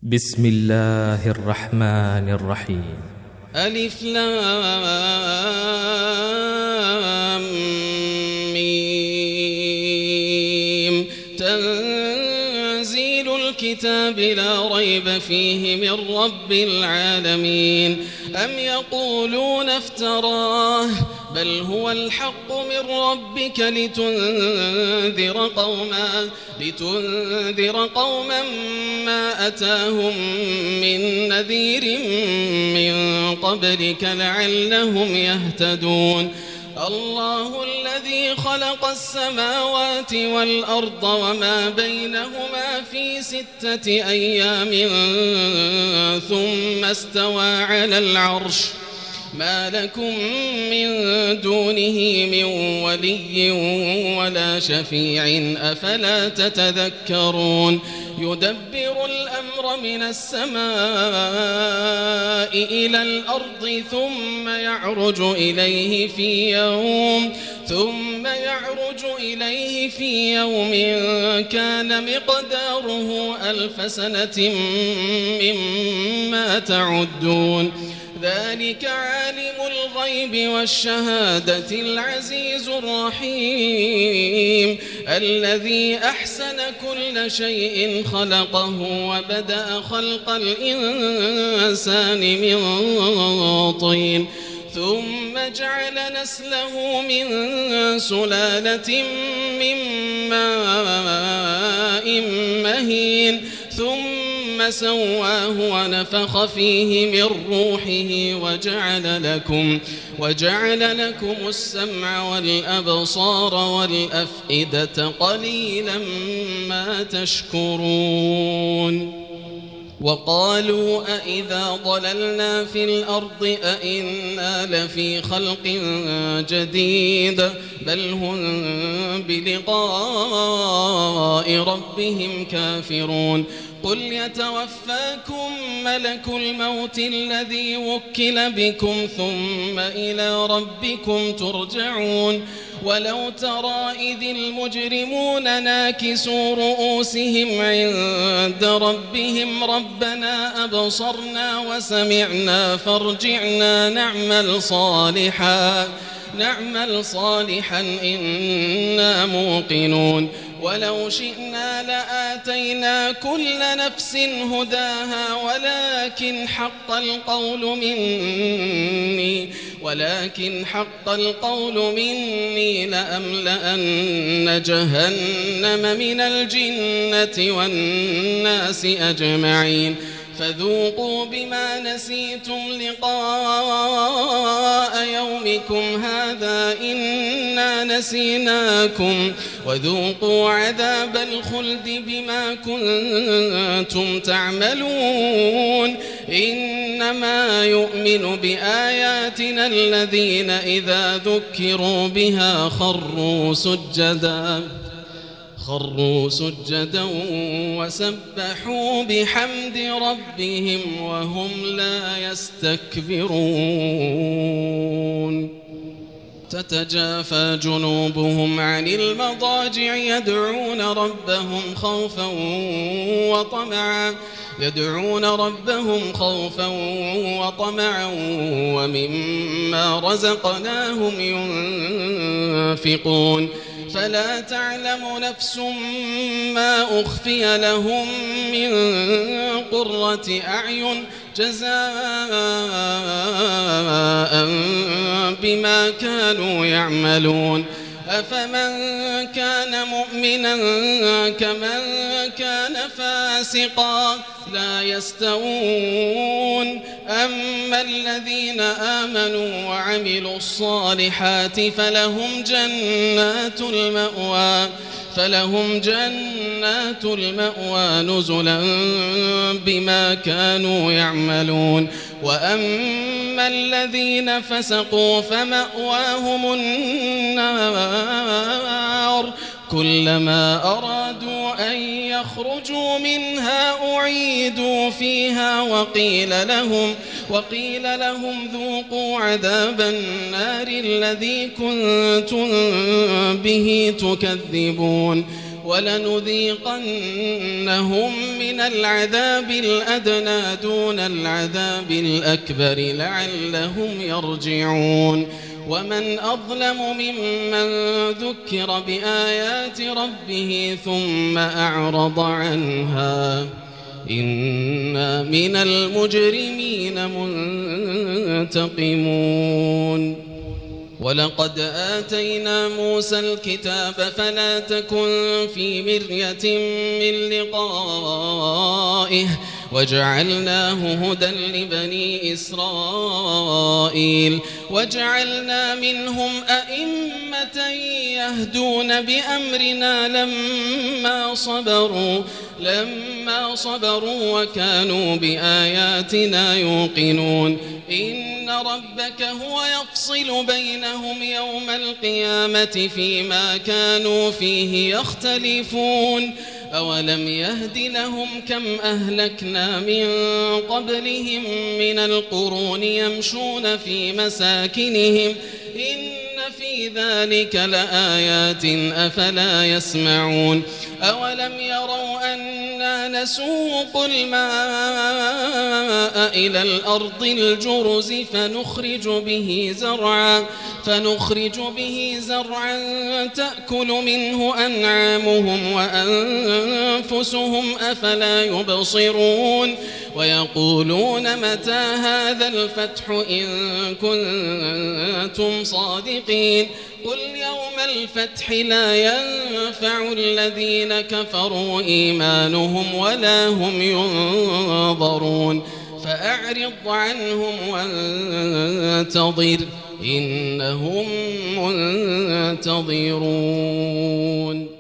بسم الله الرحمن الرحيم. ألف لام ميم. تنزيل الكتاب لا ريب فيه من رب العالمين. أم يقولون افتراه بل هو الحق من ربك لتنذر قوما ما أتاهم من نذير من قبلك لعلهم يهتدون. الله الذي خلق السماوات والأرض وما بينهما في 6 أيام ثم استوى على العرش ما لكم من دونه من ولي ولا شفيع أفلا تتذكرون. يدبر الأمر من السماء إلى الأرض ثم يعرج إليه في يوم كان مقداره 1000 سنة مما تعدون. ذلك عالم الغيب والشهادة العزيز الرحيم الذي أحسن كل شيء خلقه وبدأ خلق الإنسان من طين ثم جعل نسله من سلالة من ماء مهين ثم سواه ونفخ فيه من روحه وجعل لكم السمع والأبصار والأفئدة قليلا ما تشكرون. وقالوا أإذا ضللنا في الأرض أإنا لفي خلق جديد بل هم بلقاء ربهم كافرون. قل يتوفاكم ملك الموت الذي وكل بكم ثم إلى ربكم ترجعون. ولو ترى إذ المجرمون ناكسوا رؤوسهم عند ربهم ربنا أبصرنا وسمعنا فارجعنا نعمل صالحا إنا موقنون. ولو شئنا لآتينا كل نفس هداها ولكن حق القول مني لأملأن جهنم من الجنة والناس أجمعين. فذوقوا بما نسيتم لقاء يومكم هذا إنا نسيناكم وذوقوا عذاب الخلد بما كنتم تعملون. إنما يؤمن بآياتنا الذين إذا ذكروا بها خروا سجدا وسبحوا بحمد ربهم وهم لا يستكبرون. تتجافى جنوبهم عن المضاجع يدعون ربهم خوفا وطمعا ومما رزقناهم ينفقون. فلا تعلم نفس ما أخفي لهم من قرة أعين جزاء بما كانوا يعملون. أفمن كان مؤمنا كمن كان فاسقا لا يستوون. أما الذين آمنوا وعملوا الصالحات فلهم جنات المأوى نزلا بما كانوا يعملون. وأما الذين فسقوا فمأواهم النار كلما أرادوا أن يخرجوا منها أعيدوا فيها وقيل لهم ذوقوا عذاب النار الذي كنتم به تكذبون. ولنذيقنهم من العذاب الأدنى دون العذاب الأكبر لعلهم يرجعون ومن أظلم ممن ذكر بآيات ربه ثم أعرض عنها إنا من المجرمين منتقمون ولقد آتينا موسى الكتاب فلا تكن في مرية من لقائه وجعلناه هدى لبني إسرائيل وجعلنا منهم أئمة يهدون بأمرنا لما صبروا وكانوا بآياتنا يوقنون إن ربك هو يفصل بينهم يوم القيامة فيما كانوا فيه يختلفون أولم يهد لهم كم أهلكنا من قبلهم من القرون يمشون في مساكنهم إن في ذلك لآيات أفلا يسمعون أولم يروا أنا نسوق الماء إلى الأرض الجرز فنخرج به زرعا تأكل منه أنعامهم وأنفسهم أفلا يبصرون ويقولون متى هذا الفتح إن كنتم صادقين قل يوم الفتح لا ينفع الذين كفروا إيمانهم ولا هم ينظرون فأعرض عنهم وانتظر إنهم منتظرون.